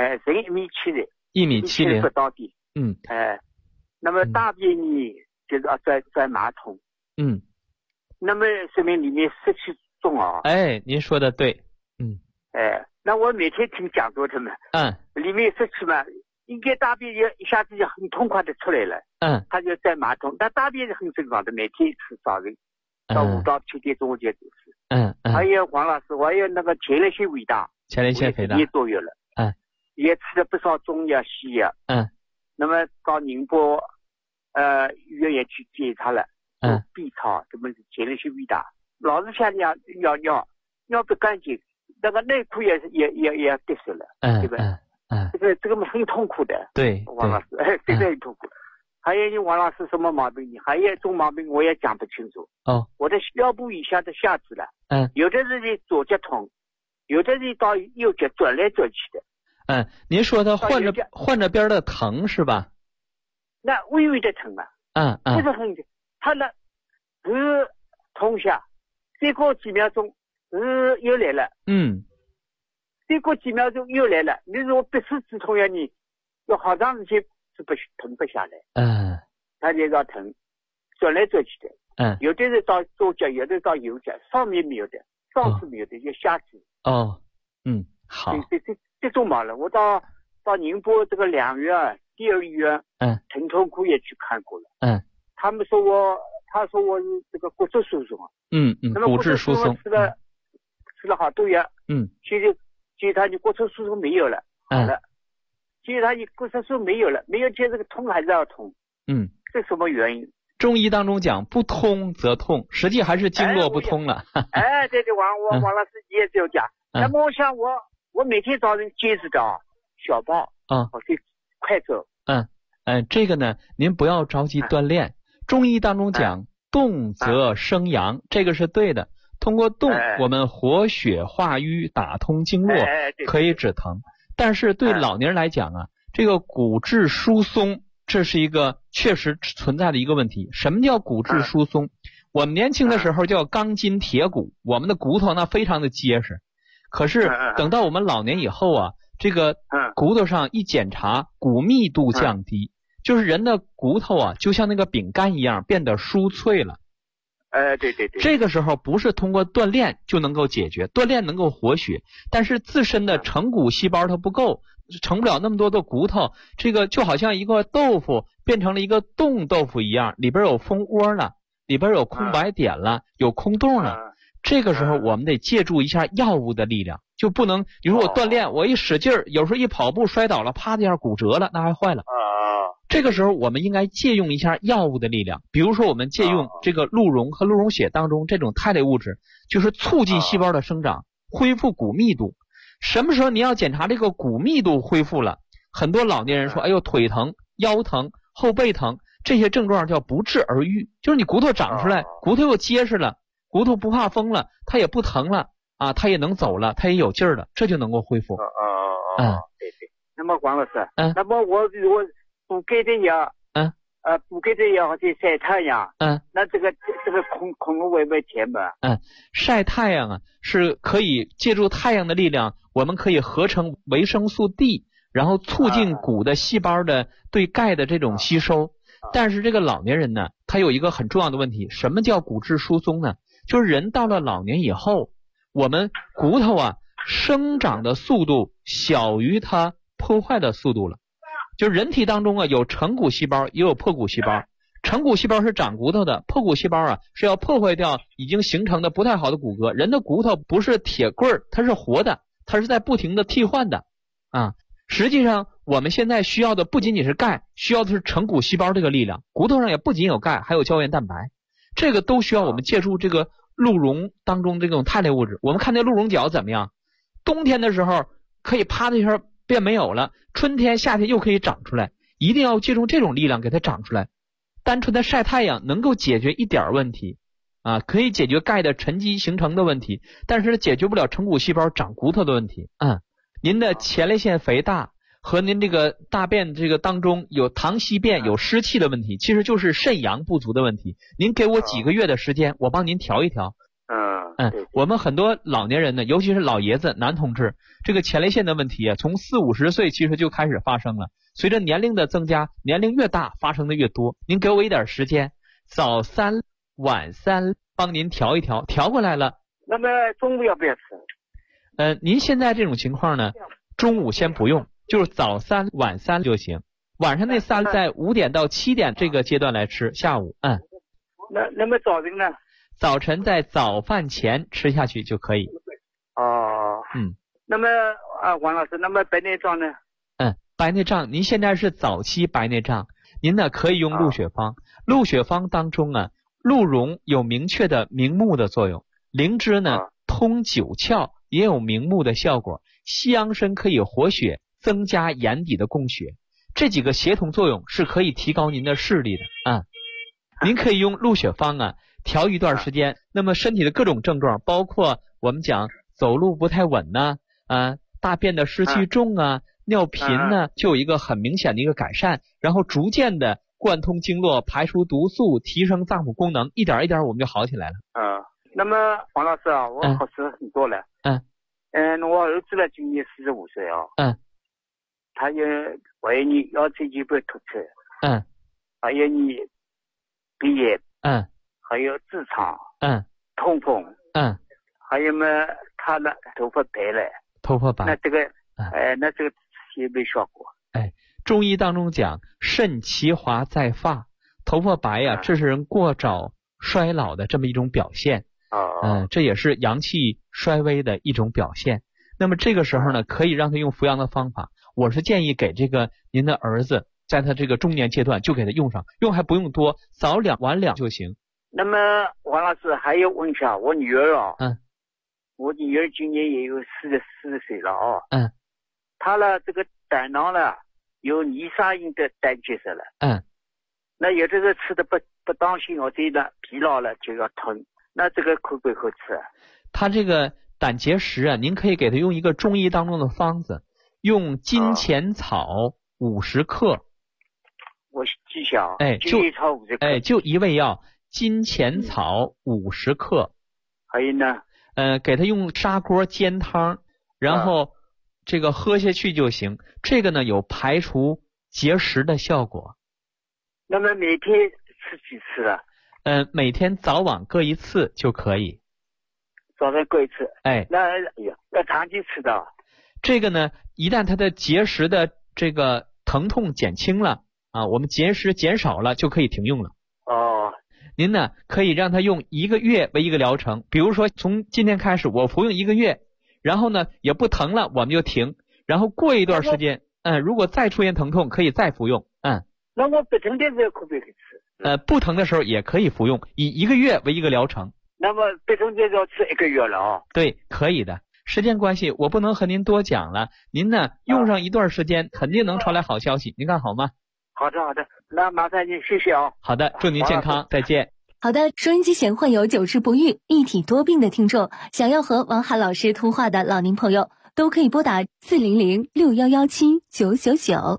1米70。 1米70 不到底。那么大便呢，就是要钻马桶。那么说明里面湿气重啊。 您说的对。 那我每天听讲座的嘛。里面湿气嘛，应该大便一下子就很痛快的出来了。他就在马桶，但大便是很正常的，每天一次早晨到5到7点钟就走是。还有黄老师，我有那个前列腺肥大。前列腺肥大也多月了。也吃了不少中药西药。那么到宁波医院也去检查了。B 超，这么前列腺肥大，老是想尿不干净，那个内裤也滴水了。对吧？这个很痛苦的。对，王老师，真的很痛苦。还有你王老师什么毛病？还有一种毛病我也讲不清楚。我的腰部以下的下肢了。有的人左脚痛，有的人到右脚转来转去的。 您说他换着边的疼是吧？ 那微微的疼嘛。不是很，他呢痛一下，再过几秒钟又来了。再过几秒钟又来了。你如果不是止痛药，你要好长时间是疼不下来。他就要疼，转来转去的。有的是到左脚，有的到右脚，上面没有的，上肢没有的，就下肢。好。这种嘛了，我到宁波这个2院第2医院，疼痛科也去看过了。他说我是这个骨质疏松。那么骨质疏松吃了好多药。现在检查你骨质疏松没有了。好了，检查你骨质疏松没有了，没有见这个痛还是要痛。这什么原因？ 中医当中讲不通则痛，实际还是经络不通了。 对，王老师也这样讲。那么我想我每天早晨坚持的小跑。我去快走。 这个呢，您不要着急锻炼。中医当中讲动则生阳，这个是对的。通过动，我们活血化瘀，打通经络，可以止疼。但是对老年人来讲啊，这个骨质疏松，这是一个确实存在的一个问题。什么叫骨质疏松？我们年轻的时候叫钢筋铁骨，我们的骨头那非常的结实。可是等到我们老年以后啊，这个骨头上一检查，骨密度降低，就是人的骨头啊，就像那个饼干一样变得酥脆了。 对。 这个时候不是通过锻炼就能够解决，锻炼能够活血，但是自身的成骨细胞它不够，成不了那么多的骨头，这个就好像一个豆腐变成了一个冻豆腐一样，里边有蜂窝了，里边有空白点了，有空洞了。 这个时候我们得借助一下药物的力量，就不能，比如说我锻炼，我一使劲儿，有时候一跑步摔倒了，啪的一下骨折了，那还坏了。这个时候我们应该借用一下药物的力量，比如说我们借用这个鹿茸和鹿茸血当中这种肽类物质，就是促进细胞的生长，恢复骨密度。什么时候你要检查这个骨密度恢复了？很多老年人说，哎呦，腿疼、腰疼、后背疼，这些症状叫不治而愈，就是你骨头长出来，骨头又结实了，骨头不怕风了，它也不疼了啊，它也能走了，它也有劲儿了，这就能够恢复。 对对。那么王老师，那么我如果补钙的药，补钙的药或者晒太阳，那这个恐龙会不会甜吗？ 晒太阳啊，是可以借助太阳的力量，我们可以合成维生素 D， 然后促进骨的细胞的对钙的这种吸收。但是这个老年人呢，他有一个很重要的问题，什么叫骨质疏松呢？就是人到了老年以后，我们骨头啊生长的速度小于它破坏的速度了。就是人体当中啊有成骨细胞也有破骨细胞，成骨细胞是长骨头的，破骨细胞啊是要破坏掉已经形成的不太好的骨骼。人的骨头不是铁棍儿，它是活的，它是在不停的替换的啊。实际上我们现在需要的不仅仅是钙，需要的是成骨细胞这个力量。骨头上也不仅有钙，还有胶原蛋白，这个都需要我们借助这个鹿茸当中这种肽类物质。我们看那鹿茸角怎么样？冬天的时候可以啪的一下变没有了，春天夏天又可以长出来，一定要借助这种力量给它长出来。单纯的晒太阳能够解决一点问题啊，可以解决钙的沉积形成的问题，但是解决不了成骨细胞长骨头的问题。您的前列腺肥大和您这个大便这个当中有溏稀便有湿气的问题，其实就是肾阳不足的问题。您给我几个月的时间，我帮您调一调。我们很多老年人呢，尤其是老爷子男同志，这个前列腺的问题啊，从40-50岁其实就开始发生了，随着年龄的增加，年龄越大发生的越多。您给我一点时间，早3晚3帮您调一调，调过来了。 那么中午要不要吃？ 您现在这种情况呢，中午先不用，就是早3晚3就行。晚上那3在5点到7点这个阶段来吃，下午。 那么早晨呢？ 早晨在早饭前吃下去就可以。 那么王老师，那么白内障呢？ 白内障您现在是早期白内障，您呢可以用鹿血方。鹿血方当中啊，鹿茸有明确的明目的作用，灵芝呢通九窍也有明目的效果，西洋参可以活血，增加眼底的供血，这几个协同作用是可以提高您的视力的您可以用鹿血方啊调一段时间。那么身体的各种症状，包括我们讲走路不太稳呐，大便的湿气重啊，尿频呢，就有一个很明显的一个改善，然后逐渐的贯通经络，排除毒素，提升脏腑功能，一点一点我们就好起来了。 那么王老师啊，我考试很多了。我儿子呢今年45岁啊。他也怀疑腰椎间盘突出。还有你鼻炎。还有痔疮。痛风。还有嘛，他的头发白了。头发白。那这个有没有效果？ 中医当中讲肾其华在发，头发白呀，这是人过早衰老的这么一种表现。这也是阳气衰微的一种表现。那么这个时候呢，可以让他用扶阳的方法。我是建议给这个您的儿子，在他这个中年阶段就给他用上，用还不用多，早2晚2就行。 那么王老师还有问一下，我女儿我女儿今年也有44岁了她呢这个胆囊呢有泥沙印的胆结石了。那有的时候吃的不当心或者呢疲劳了就要吞，那这个可不可以吃？ 他这个胆结石啊，您可以给他用一个中医当中的方子，用金钱草50克。 我记下金钱草50克。 就一味药，金钱草50克。 还有呢？ 给他用砂锅煎汤，然后这个喝下去就行。这个呢有排除结石的效果。 那么每天吃几次啊？ 每天早晚各1次就可以。 早上各1次。那要长期吃的。 这个呢，一旦他的结石的这个疼痛减轻了我们结石减少了，就可以停用了。 您呢可以让他用1个月为一个疗程，比如说从今天开始我服用1个月，然后呢也不疼了我们就停，然后过一段时间如果再出现疼痛可以再服用。 那我不疼的时候可不可以吃？ 不疼的时候也可以服用，以1个月为一个疗程。 那么不疼的时候吃1个月了啊？ 对，可以的。时间关系我不能和您多讲了，您呢用上一段时间肯定能传来好消息，您看好吗？ 好的，那麻烦您，谢谢啊。 好的，祝您健康，再见。 好的，收音机前患有久治不愈、一体多病的听众，想要和王涵老师通话的老年朋友，都可以拨打400-6117-999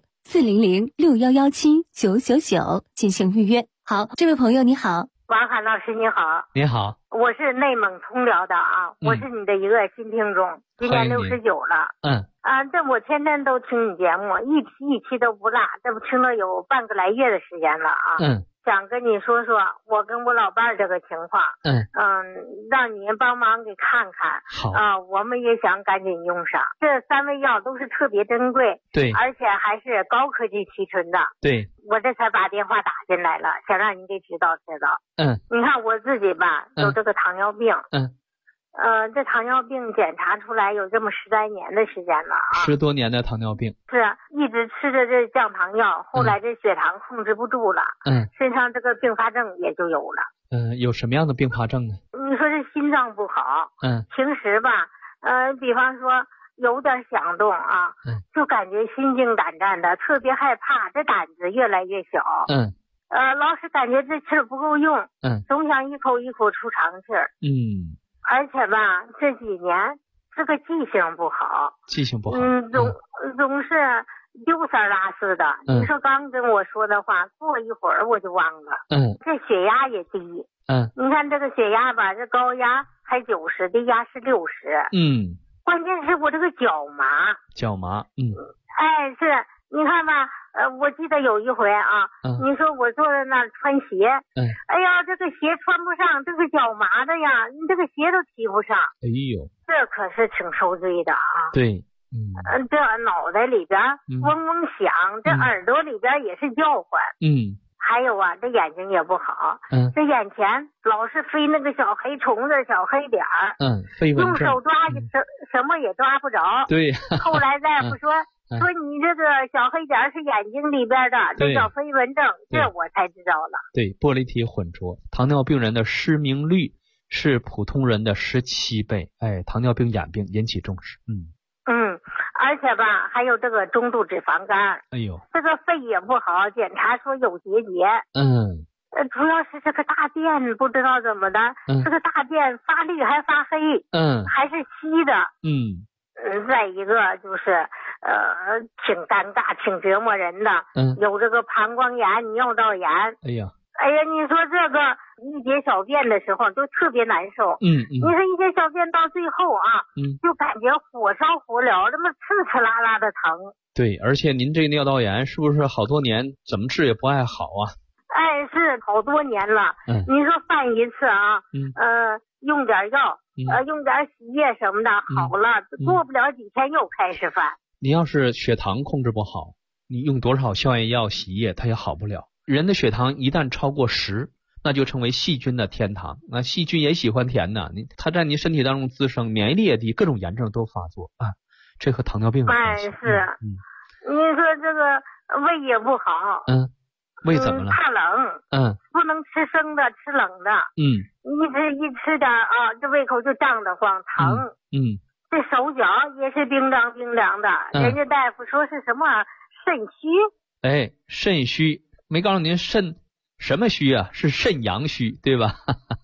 400-6117-999进行预约。好，这位朋友你好。 王涵老师你好。 你好， 我是内蒙通辽的啊，我是你的一个新听众，今年69了。这我天天都听你节目，一期都不落，这不听了有半个来月的时间了啊。想跟你说说我跟我老伴儿这个情况。让你帮忙给看看。 好我们也想赶紧用上。这3味药都是特别珍贵， 对， 而且还是高科技提纯的。 对， 我这才把电话打进来了，想让你给指导。你看我自己吧，有这个糖尿病。这糖尿病检查出来有这么10来年的时间了啊 ，10多年的糖尿病。 是一直吃着这降糖药，后来这血糖控制不住了，身上这个并发症也就有了。 有什么样的并发症呢？ 你说这心脏不好，平时吧，比方说有点响动啊，就感觉心惊胆战的，特别害怕，这胆子越来越小。老是感觉这气儿不够用，总想一口一口出长气儿。而且吧，这几年这个记性不好，总是丢三落四的。你说刚跟我说的话，过一会儿我就忘了。这血压也低。你看这个血压吧，这高压还90，低压是60。关键是我这个脚麻。是。你看吧，我记得有一回啊，你说我坐在那儿穿鞋，哎呀，这个鞋穿不上，这个脚麻的呀，你这个鞋都提不上。这可是挺受罪的啊。 对， 这脑袋里边嗡嗡响，这耳朵里边也是叫唤。还有啊，这眼睛也不好，这眼前老是飞那个小黑虫子、小黑点儿，用手抓什么也抓不着。 对， 后来大夫说你这个小黑点是眼睛里边的，这叫飞蚊症，这我才知道了。 对，玻璃体混浊，糖尿病人的失明率是普通人的17倍。糖尿病眼病引起重视。 而且吧，还有这个中度脂肪肝。这个肺也不好，检查说有结节。主要是这个大便不知道怎么的，这个大便发绿还发黑。还是稀的。再一个就是挺尴尬，挺折磨人的。有这个膀胱炎、尿道炎。哎呀，你说这个一解小便的时候都特别难受。你说一解小便到最后啊，就感觉火烧火燎，这么刺刺啦啦的疼。 对，而且您这个尿道炎是不是好多年怎么治也不爱好啊？ 是好多年了。你说犯一次啊，用点药，用点洗液什么的，好了，过不了几天又开始犯。 你要是血糖控制不好，你用多少消炎药、洗液，它也好不了。人的血糖一旦超过10，那就成为细菌的天堂。那细菌也喜欢甜呢，它在你身体当中滋生，免疫力也低，各种炎症都发作啊。这和糖尿病有关系。 是。你说这个胃也不好。 胃怎么了？ 怕冷。不能吃生的，吃冷的。一吃点啊，这胃口就胀得慌，疼。这手脚也是冰凉冰凉的。人家大夫说是什么肾虚。 肾虚，没告诉您肾什么虚啊？是肾阳虚，对吧？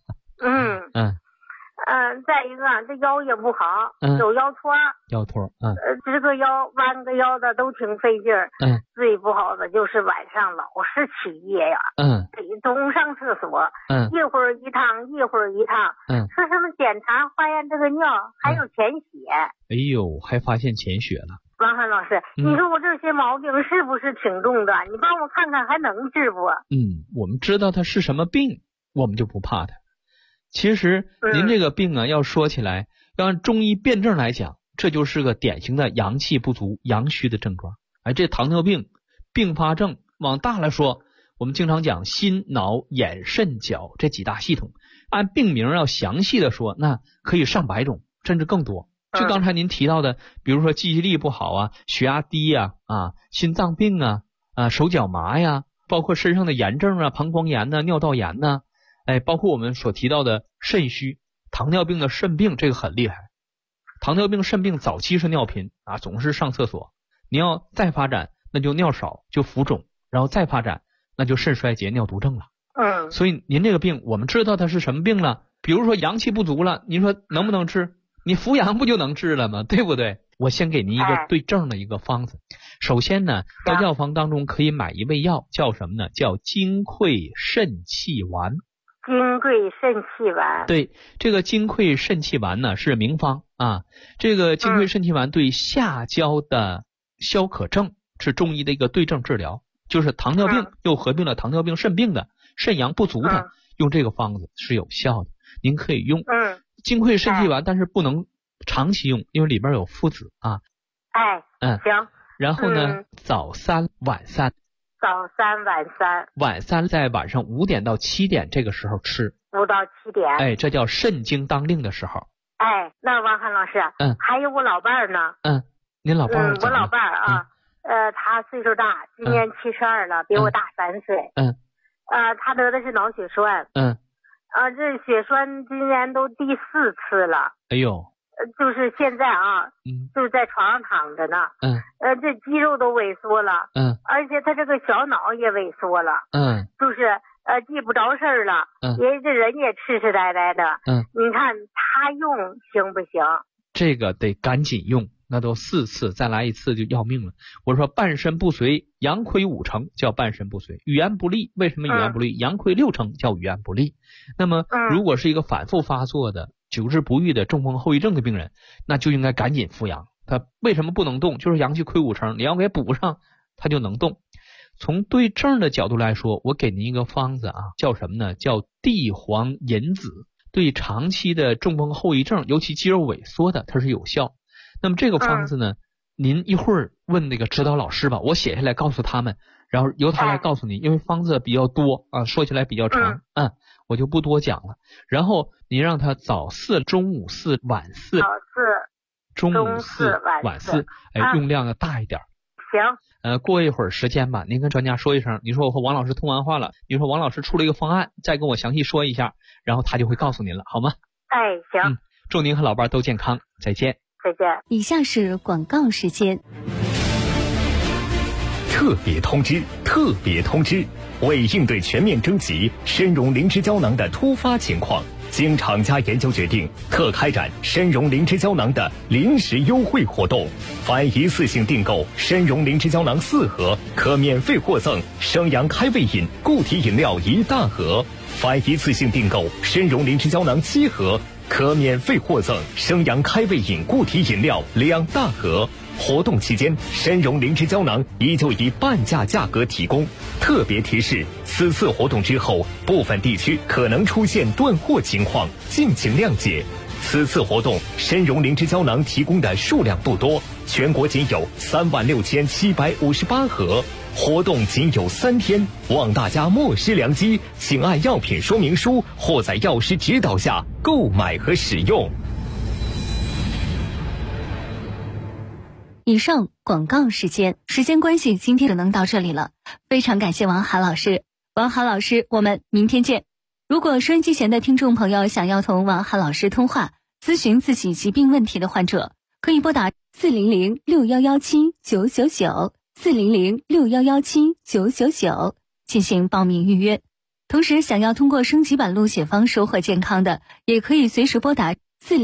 再一个这腰也不好，有腰托。这个腰弯个腰的都挺费劲儿。最不好的就是晚上老是起夜呀。总上厕所。一会儿一趟，一会儿一趟。说什么检查发现这个尿还有潜血。 还发现潜血了。 王涵老师，你说我这些毛病是不是挺重的？你帮我看看还能治不？ 我们知道它是什么病，我们就不怕它。其实您这个病啊，要说起来，要按中医辨证来讲，这就是个典型的阳气不足、阳虚的症状。这糖尿病并发症往大了说， 我们经常讲心脑眼肾脚这几大系统，按病名要详细的说，那可以上百种甚至更多。就刚才您提到的，比如说记忆力不好啊，血压低呀，心脏病啊，手脚麻呀，包括身上的炎症啊，膀胱炎呐，尿道炎呐，包括我们所提到的肾虚，糖尿病的肾病，这个很厉害。糖尿病肾病早期是尿频啊，总是上厕所，你要再发展那就尿少就浮肿，然后再发展那就肾衰竭尿毒症了。所以您这个病我们知道它是什么病了，比如说阳气不足了，您说能不能治？你扶阳不就能治了吗？对不对？我先给您一个对症的一个方子。首先呢，到药房当中可以买一味药，叫什么呢？叫金匮肾气丸。 金匮肾气丸。对， 这个金匮肾气丸呢是名方啊。这个金匮肾气丸对下焦的消渴症是中医的一个对症治疗，就是糖尿病又合并了糖尿病肾病的肾阳不足的，用这个方子是有效的，您可以用。金匮肾气丸，但是不能长期用，因为里边有附子啊。 行。 然后呢，早3晚3。 早3晚3。 晚3在晚上5点到7点这个时候吃。 5到7点。 这叫肾经当令的时候。 那王涵老师，还有我老伴儿呢。 您老伴儿？ 我老伴儿啊，他岁数大，今年72了，比我大3岁。他得的是脑血栓。这血栓今年都第4次了。 哎呦， 就是现在就是在床上躺着呢。这肌肉都萎缩了。而且他这个小脑也萎缩了。就是记不着事儿了。这人也痴痴呆呆的。你看他用行不行？ 这个得赶紧用，那都4次，再来1次就要命了。我说半身不遂，阳亏5成叫半身不遂，语言不利，为什么语言不利？阳亏6成叫语言不利。那么如果是一个反复发作的久治不愈的中风后遗症的病人，那就应该赶紧扶阳。他为什么不能动？就是阳气亏5成，你要给补上他就能动。从对症的角度来说，我给您一个方子叫什么呢？叫地黄银子，对长期的中风后遗症，尤其肌肉萎缩的，它是有效。那么这个方子呢，您一会儿问那个指导老师吧，我写下来告诉他们，然后由他来告诉你，因为方子比较多说起来比较长，我就不多讲了。然后您让他早4、中午4、晚4。 早4、 中午4、晚4，用量要大一点。 行。 过一会儿时间吧，您跟专家说一声，你说我和王老师通完话了，你说王老师出了一个方案，再跟我详细说一下，然后他就会告诉您了，好吗？ 行。 祝您和老伴都健康，再见。 再见。 以下是广告时间。 特别通知！为应对全面征集参茸灵芝胶囊的突发情况，经厂家研究决定，特开展参茸灵芝胶囊的临时优惠活动。凡一次性订购参茸灵芝胶囊4盒，可免费获赠生阳开胃饮固体饮料1大盒；凡一次性订购参茸灵芝胶囊7盒，可免费获赠生阳开胃饮固体饮料2大盒。活动期间，参茸灵芝胶囊依旧以半价价格提供。特别提示：此次活动之后，部分地区可能出现断货情况，敬请谅解。此次活动，参茸灵芝胶囊提供的数量不多，全国仅有36758盒。活动仅有3天，望大家莫失良机，请按药品说明书或在药师指导下购买和使用。 以上广告时间关系，今天只能到这里了。非常感谢王涵老师，我们明天见。如果收音机前的听众朋友想要同王涵老师通话，咨询自己疾病问题的患者，可以拨打400-6117-999，400-6117-999进行报名预约。同时，想要通过升级版路写方收获健康的，也可以随时拨打